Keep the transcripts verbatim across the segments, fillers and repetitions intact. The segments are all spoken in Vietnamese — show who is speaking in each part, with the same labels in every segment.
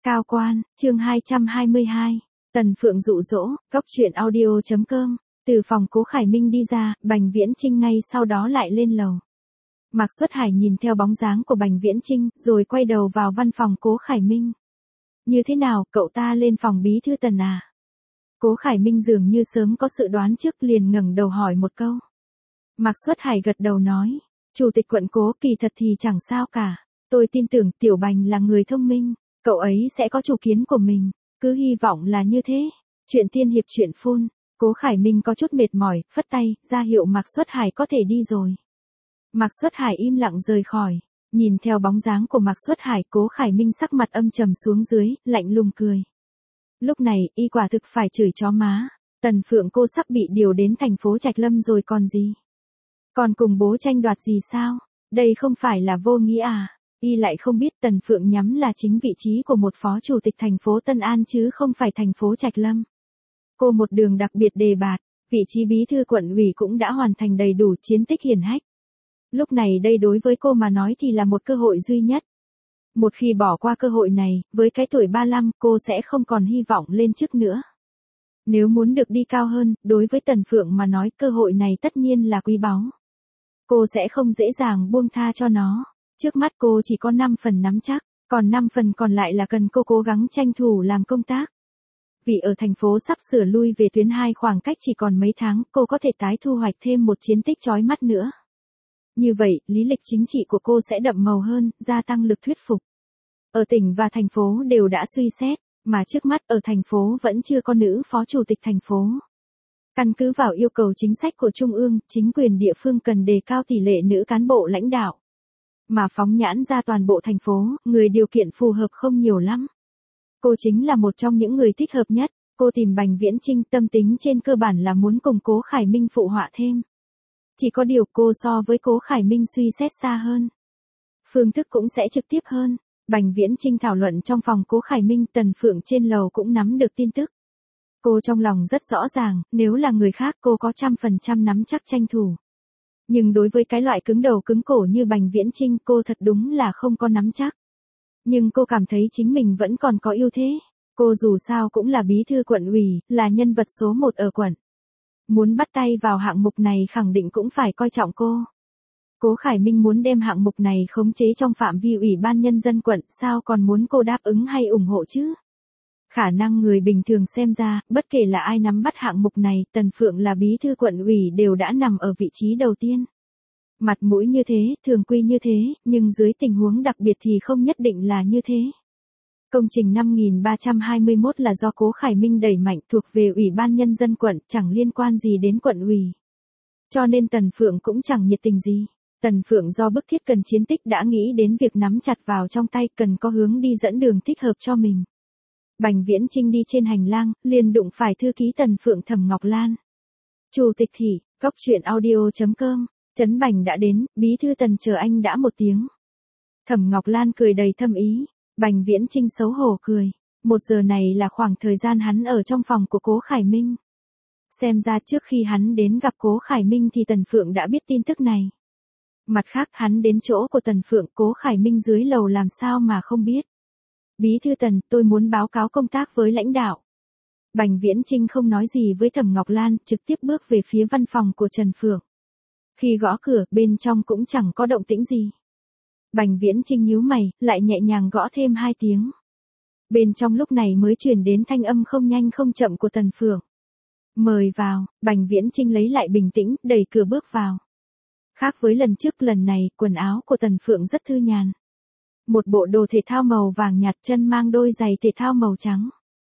Speaker 1: Cao quan, chương hai trăm hai mươi hai. Tần Phượng dụ dỗ, cóc truyện audio chấm com. Từ phòng Cố Khải Minh đi ra, Bành Viễn Chinh ngay sau đó lại lên lầu. Mạc Xuất Hải nhìn theo bóng dáng của Bành Viễn Chinh, rồi quay đầu vào văn phòng Cố Khải Minh. Như thế nào, cậu ta lên phòng bí thư Tần à? Cố Khải Minh dường như sớm có sự đoán trước, liền ngẩng đầu hỏi một câu. Mạc Xuất Hải gật đầu nói, Chủ tịch quận Cố kỳ thật thì chẳng sao cả. Tôi tin tưởng Tiểu Bành là người thông minh, cậu ấy sẽ có chủ kiến của mình, cứ hy vọng là như thế. Chuyện tiên hiệp chuyện phun. Cố Khải Minh có chút mệt mỏi, phất tay, ra hiệu Mạc Xuất Hải có thể đi rồi. Mạc Xuất Hải im lặng rời khỏi. Nhìn theo bóng dáng của Mạc Xuất Hải, Cố Khải Minh sắc mặt âm trầm xuống dưới, lạnh lùng cười. Lúc này, y quả thực phải chửi chó má. Tần Phượng cô sắp bị điều đến thành phố Trạch Lâm rồi còn gì? Còn cùng bố tranh đoạt gì sao? Đây không phải là vô nghĩa à? Y lại không biết Tần Phượng nhắm là chính vị trí của một phó chủ tịch thành phố Tân An chứ không phải thành phố Trạch Lâm. Cô một đường đặc biệt đề bạt, vị trí bí thư quận ủy cũng đã hoàn thành đầy đủ chiến tích hiển hách. Lúc này đây đối với cô mà nói thì là một cơ hội duy nhất. Một khi bỏ qua cơ hội này, với cái tuổi ba mươi lăm cô sẽ không còn hy vọng lên chức nữa. Nếu muốn được đi cao hơn, đối với Tần Phượng mà nói cơ hội này tất nhiên là quý báu. Cô sẽ không dễ dàng buông tha cho nó. Trước mắt cô chỉ có năm phần nắm chắc, còn năm phần còn lại là cần cô cố gắng tranh thủ làm công tác. Vì ở thành phố sắp sửa lui về tuyến hai khoảng cách chỉ còn mấy tháng, cô có thể tái thu hoạch thêm một chiến tích chói mắt nữa. Như vậy, lý lịch chính trị của cô sẽ đậm màu hơn, gia tăng lực thuyết phục. Ở tỉnh và thành phố đều đã suy xét, mà trước mắt ở thành phố vẫn chưa có nữ phó chủ tịch thành phố. Căn cứ vào yêu cầu chính sách của Trung ương, chính quyền địa phương cần đề cao tỷ lệ nữ cán bộ lãnh đạo. Mà phóng nhãn ra toàn bộ thành phố, người điều kiện phù hợp không nhiều lắm. Cô chính là một trong những người thích hợp nhất. Cô tìm Bành Viễn Chinh, tâm tính trên cơ bản là muốn cùng Cố Khải Minh phụ họa thêm. Chỉ có điều cô so với Cố Khải Minh suy xét xa hơn. Phương thức cũng sẽ trực tiếp hơn. Bành Viễn Chinh thảo luận trong phòng Cố Khải Minh, Tần Phượng trên lầu cũng nắm được tin tức. Cô trong lòng rất rõ ràng, nếu là người khác cô có trăm phần trăm nắm chắc tranh thủ. Nhưng đối với cái loại cứng đầu cứng cổ như Bành Viễn Chinh cô thật đúng là không có nắm chắc. Nhưng cô cảm thấy chính mình vẫn còn có ưu thế. Cô dù sao cũng là bí thư quận ủy, là nhân vật số một ở quận. Muốn bắt tay vào hạng mục này khẳng định cũng phải coi trọng cô. Cố Khải Minh muốn đem hạng mục này khống chế trong phạm vi ủy ban nhân dân quận, sao còn muốn cô đáp ứng hay ủng hộ chứ? Khả năng người bình thường xem ra, bất kể là ai nắm bắt hạng mục này, Tần Phượng là bí thư quận ủy đều đã nằm ở vị trí đầu tiên. Mặt mũi như thế, thường quy như thế, nhưng dưới tình huống đặc biệt thì không nhất định là như thế. Công trình năm nghìn ba trăm hai mươi mốt là do Cố Khải Minh đẩy mạnh, thuộc về Ủy ban Nhân dân quận, chẳng liên quan gì đến quận ủy. Cho nên Tần Phượng cũng chẳng nhiệt tình gì. Tần Phượng do bức thiết cần chiến tích đã nghĩ đến việc nắm chặt vào trong tay, cần có hướng đi dẫn đường thích hợp cho mình. Bành Viễn Chinh đi trên hành lang, liền đụng phải thư ký Tần Phượng Thẩm Ngọc Lan. Chủ tịch thị, cóc truyện audio chấm com. Trấn Bành đã đến, bí thư Tần chờ anh đã một tiếng. Thẩm Ngọc Lan cười đầy thâm ý. Bành Viễn Chinh xấu hổ cười. Một giờ này là khoảng thời gian hắn ở trong phòng của Cố Khải Minh. Xem ra trước khi hắn đến gặp Cố Khải Minh thì Tần Phượng đã biết tin tức này. Mặt khác hắn đến chỗ của Tần Phượng, Cố Khải Minh dưới lầu làm sao mà không biết. Bí thư Tần, tôi muốn báo cáo công tác với lãnh đạo. Bành Viễn Chinh không nói gì với Thẩm Ngọc Lan, trực tiếp bước về phía văn phòng của Trần Phượng. Khi gõ cửa, bên trong cũng chẳng có động tĩnh gì. Bành Viễn Chinh nhíu mày, lại nhẹ nhàng gõ thêm hai tiếng. Bên trong lúc này mới truyền đến thanh âm không nhanh không chậm của Tần Phượng. Mời vào. Bành Viễn Chinh lấy lại bình tĩnh, đẩy cửa bước vào. Khác với lần trước, lần này, quần áo của Tần Phượng rất thư nhàn. Một bộ đồ thể thao màu vàng nhạt, chân mang đôi giày thể thao màu trắng.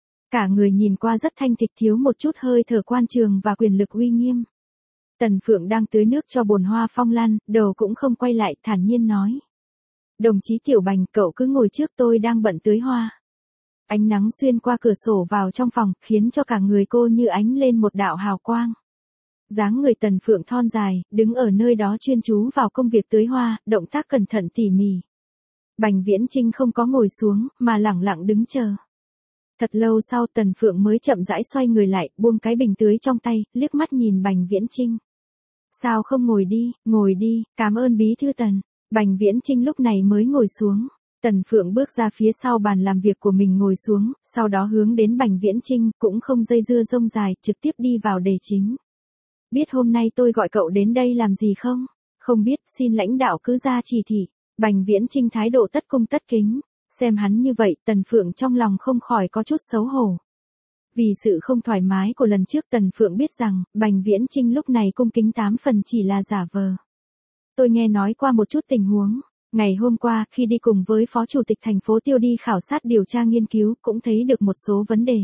Speaker 1: Cả người nhìn qua rất thanh thịch, thiếu một chút hơi thở quan trường và quyền lực uy nghiêm. Tần Phượng đang tưới nước cho bồn hoa phong lan, đầu cũng không quay lại, thản nhiên nói. Đồng chí Tiểu Bành, cậu cứ ngồi trước, tôi đang bận tưới hoa. Ánh nắng xuyên qua cửa sổ vào trong phòng, khiến cho cả người cô như ánh lên một đạo hào quang. Dáng người Tần Phượng thon dài, đứng ở nơi đó chuyên chú vào công việc tưới hoa, động tác cẩn thận tỉ mỉ. Bành Viễn Chinh không có ngồi xuống, mà lẳng lặng đứng chờ. Thật lâu sau Tần Phượng mới chậm rãi xoay người lại, buông cái bình tưới trong tay, liếc mắt nhìn Bành Viễn Chinh. Sao không ngồi đi, ngồi đi, cảm ơn bí thư Tần. Bành Viễn Chinh lúc này mới ngồi xuống. Tần Phượng bước ra phía sau bàn làm việc của mình ngồi xuống, sau đó hướng đến Bành Viễn Chinh, cũng không dây dưa rông dài, trực tiếp đi vào đề chính. Biết hôm nay tôi gọi cậu đến đây làm gì không? Không biết, xin lãnh đạo cứ ra chỉ thị. Bành Viễn Chinh thái độ tất cung tất kính. Xem hắn như vậy, Tần Phượng trong lòng không khỏi có chút xấu hổ. Vì sự không thoải mái của lần trước Tần Phượng biết rằng, Bành Viễn Chinh lúc này cung kính tám phần chỉ là giả vờ. Tôi nghe nói qua một chút tình huống. Ngày hôm qua, khi đi cùng với Phó Chủ tịch thành phố Tiêu đi khảo sát điều tra nghiên cứu, cũng thấy được một số vấn đề.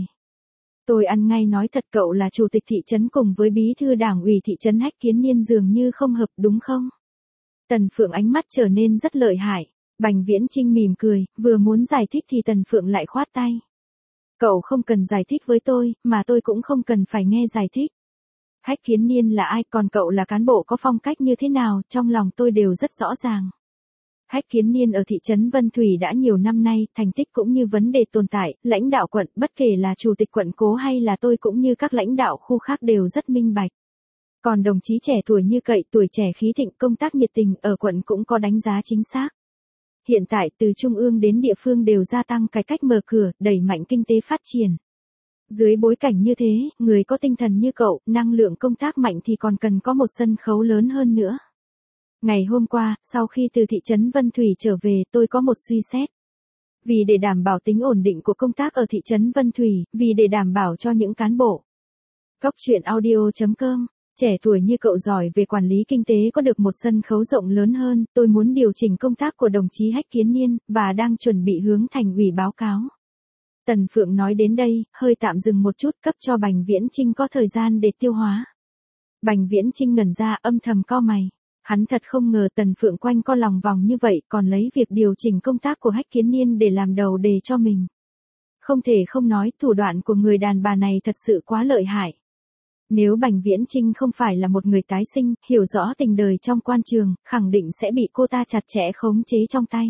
Speaker 1: Tôi ăn ngay nói thật, cậu là Chủ tịch thị trấn cùng với Bí thư Đảng ủy thị trấn Hách Kiến Niên dường như không hợp đúng không? Tần Phượng ánh mắt trở nên rất lợi hại. Bành Viễn Chinh mỉm cười, vừa muốn giải thích thì Tần Phượng lại khoát tay. Cậu không cần giải thích với tôi, mà tôi cũng không cần phải nghe giải thích. Hách Kiến Niên là ai, còn cậu là cán bộ có phong cách như thế nào, trong lòng tôi đều rất rõ ràng. Hách Kiến Niên ở thị trấn Vân Thủy đã nhiều năm nay, thành tích cũng như vấn đề tồn tại, lãnh đạo quận, bất kể là chủ tịch quận Cố hay là tôi cũng như các lãnh đạo khu khác đều rất minh bạch. Còn đồng chí trẻ tuổi như cậy, tuổi trẻ khí thịnh, công tác nhiệt tình, ở quận cũng có đánh giá chính xác. Hiện tại từ trung ương đến địa phương đều gia tăng cải cách mở cửa, đẩy mạnh kinh tế phát triển. Dưới bối cảnh như thế, người có tinh thần như cậu, năng lượng công tác mạnh thì còn cần có một sân khấu lớn hơn nữa. Ngày hôm qua, sau khi từ thị trấn Vân Thủy trở về, tôi có một suy xét. Vì để đảm bảo tính ổn định của công tác ở thị trấn Vân Thủy, vì để đảm bảo cho những cán bộ. Góc truyện audio chấm com, trẻ tuổi như cậu giỏi về quản lý kinh tế có được một sân khấu rộng lớn hơn, tôi muốn điều chỉnh công tác của đồng chí Hách Kiến Niên, và đang chuẩn bị hướng thành ủy báo cáo. Tần Phượng nói đến đây, hơi tạm dừng một chút, cấp cho Bành Viễn Chinh có thời gian để tiêu hóa. Bành Viễn Chinh ngẩn ra, âm thầm cau mày. Hắn thật không ngờ Tần Phượng quanh co lòng vòng như vậy, còn lấy việc điều chỉnh công tác của Hách Kiến Niên để làm đầu đề cho mình. Không thể không nói, thủ đoạn của người đàn bà này thật sự quá lợi hại. Nếu Bành Viễn Chinh không phải là một người tái sinh, hiểu rõ tình đời trong quan trường, khẳng định sẽ bị cô ta chặt chẽ khống chế trong tay.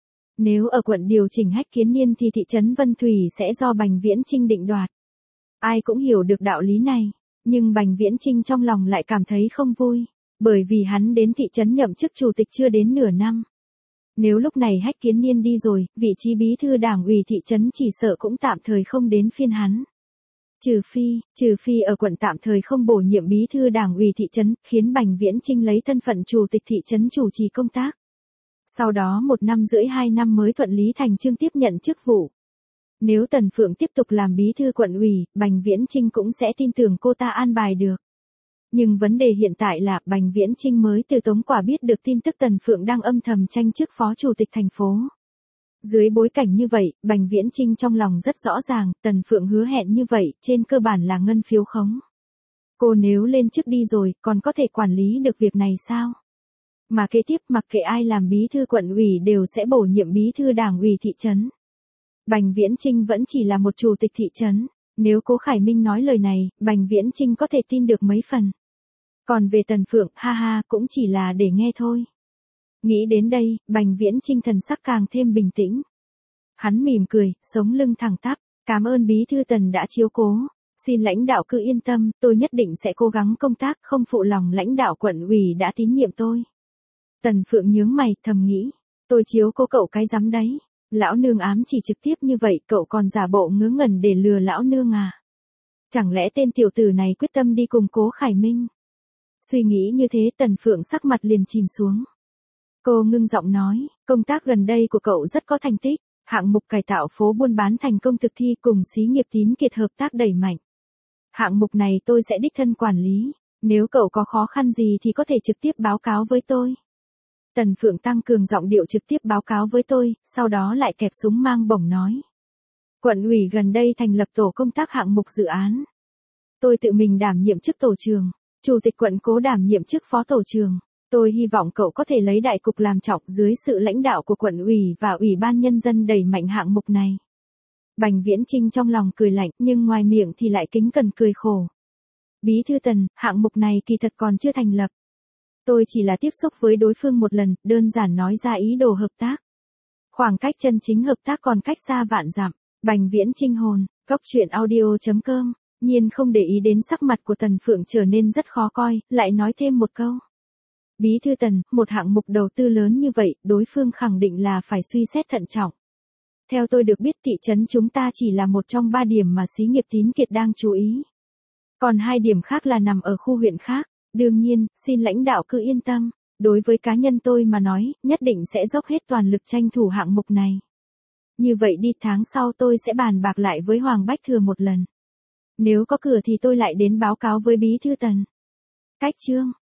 Speaker 1: Nếu ở quận điều chỉnh Hách Kiến Niên thì thị trấn Vân Thủy sẽ do Bành Viễn Chinh định đoạt. Ai cũng hiểu được đạo lý này, nhưng Bành Viễn Chinh trong lòng lại cảm thấy không vui. Bởi vì hắn đến thị trấn nhậm chức chủ tịch chưa đến nửa năm. Nếu lúc này Hách Kiến Niên đi rồi, vị trí bí thư đảng ủy thị trấn chỉ sợ cũng tạm thời không đến phiên hắn. Trừ phi, trừ phi ở quận tạm thời không bổ nhiệm bí thư đảng ủy thị trấn, khiến Bành Viễn Chinh lấy thân phận chủ tịch thị trấn chủ trì công tác. Sau đó một năm rưỡi hai năm mới thuận lý thành chương tiếp nhận chức vụ. Nếu Tần Phượng tiếp tục làm bí thư quận ủy, Bành Viễn Chinh cũng sẽ tin tưởng cô ta an bài được. Nhưng vấn đề hiện tại là Bành Viễn Chinh mới từ Tống Quả biết được tin tức Tần Phượng đang âm thầm tranh chức phó chủ tịch thành phố. Dưới bối cảnh như vậy, Bành Viễn Chinh trong lòng rất rõ ràng, Tần Phượng hứa hẹn như vậy, trên cơ bản là ngân phiếu khống. Cô nếu lên chức đi rồi, còn có thể quản lý được việc này sao? Mà kế tiếp mặc kệ ai làm bí thư quận ủy đều sẽ bổ nhiệm bí thư đảng ủy thị trấn. Bành Viễn Chinh vẫn chỉ là một chủ tịch thị trấn. Nếu Cố Khải Minh nói lời này, Bành Viễn Chinh có thể tin được mấy phần. Còn về Tần Phượng, ha ha, cũng chỉ là để nghe thôi. Nghĩ đến đây, Bành Viễn Chinh thần sắc càng thêm bình tĩnh. Hắn mỉm cười, sống lưng thẳng tắp, cảm ơn bí thư Tần đã chiếu cố. Xin lãnh đạo cứ yên tâm, tôi nhất định sẽ cố gắng công tác, không phụ lòng lãnh đạo quận ủy đã tín nhiệm tôi. Tần Phượng nhướng mày, thầm nghĩ, tôi chiếu cố cậu cái rắm đấy. Lão nương ám chỉ trực tiếp như vậy, cậu còn giả bộ ngớ ngẩn để lừa lão nương à? Chẳng lẽ tên tiểu tử này quyết tâm đi cùng Cố Khải Minh? Suy nghĩ như thế Tần Phượng sắc mặt liền chìm xuống. Cô ngưng giọng nói, công tác gần đây của cậu rất có thành tích, hạng mục cải tạo phố buôn bán thành công thực thi cùng xí nghiệp Tín Kiệt hợp tác đẩy mạnh. Hạng mục này tôi sẽ đích thân quản lý, nếu cậu có khó khăn gì thì có thể trực tiếp báo cáo với tôi. Tần Phượng tăng cường giọng điệu trực tiếp báo cáo với tôi, sau đó lại kẹp súng mang bổng nói. Quận ủy gần đây thành lập tổ công tác hạng mục dự án. Tôi tự mình đảm nhiệm chức tổ trưởng, chủ tịch quận Cố đảm nhiệm chức phó tổ trưởng. Tôi hy vọng cậu có thể lấy đại cục làm trọng dưới sự lãnh đạo của quận ủy và ủy ban nhân dân đẩy mạnh hạng mục này. Bành Viễn Chinh trong lòng cười lạnh nhưng ngoài miệng thì lại kính cẩn cười khổ. Bí thư Tần, hạng mục này kỳ thật còn chưa thành lập. Tôi chỉ là tiếp xúc với đối phương một lần, đơn giản nói ra ý đồ hợp tác. Khoảng cách chân chính hợp tác còn cách xa vạn dặm. Bành Viễn Chinh hồn, góc truyện audio chấm com, nhiên không để ý đến sắc mặt của Tần Phượng trở nên rất khó coi, lại nói thêm một câu. Bí thư Tần, một hạng mục đầu tư lớn như vậy, đối phương khẳng định là phải suy xét thận trọng. Theo tôi được biết thị trấn chúng ta chỉ là một trong ba điểm mà xí nghiệp Tín Kiệt đang chú ý. Còn hai điểm khác là nằm ở khu huyện khác. Đương nhiên, xin lãnh đạo cứ yên tâm. Đối với cá nhân tôi mà nói, nhất định sẽ dốc hết toàn lực tranh thủ hạng mục này. Như vậy đi, tháng sau tôi sẽ bàn bạc lại với Hoàng Bách Thừa một lần. Nếu có cửa thì tôi lại đến báo cáo với Bí thư Tần. Cách chương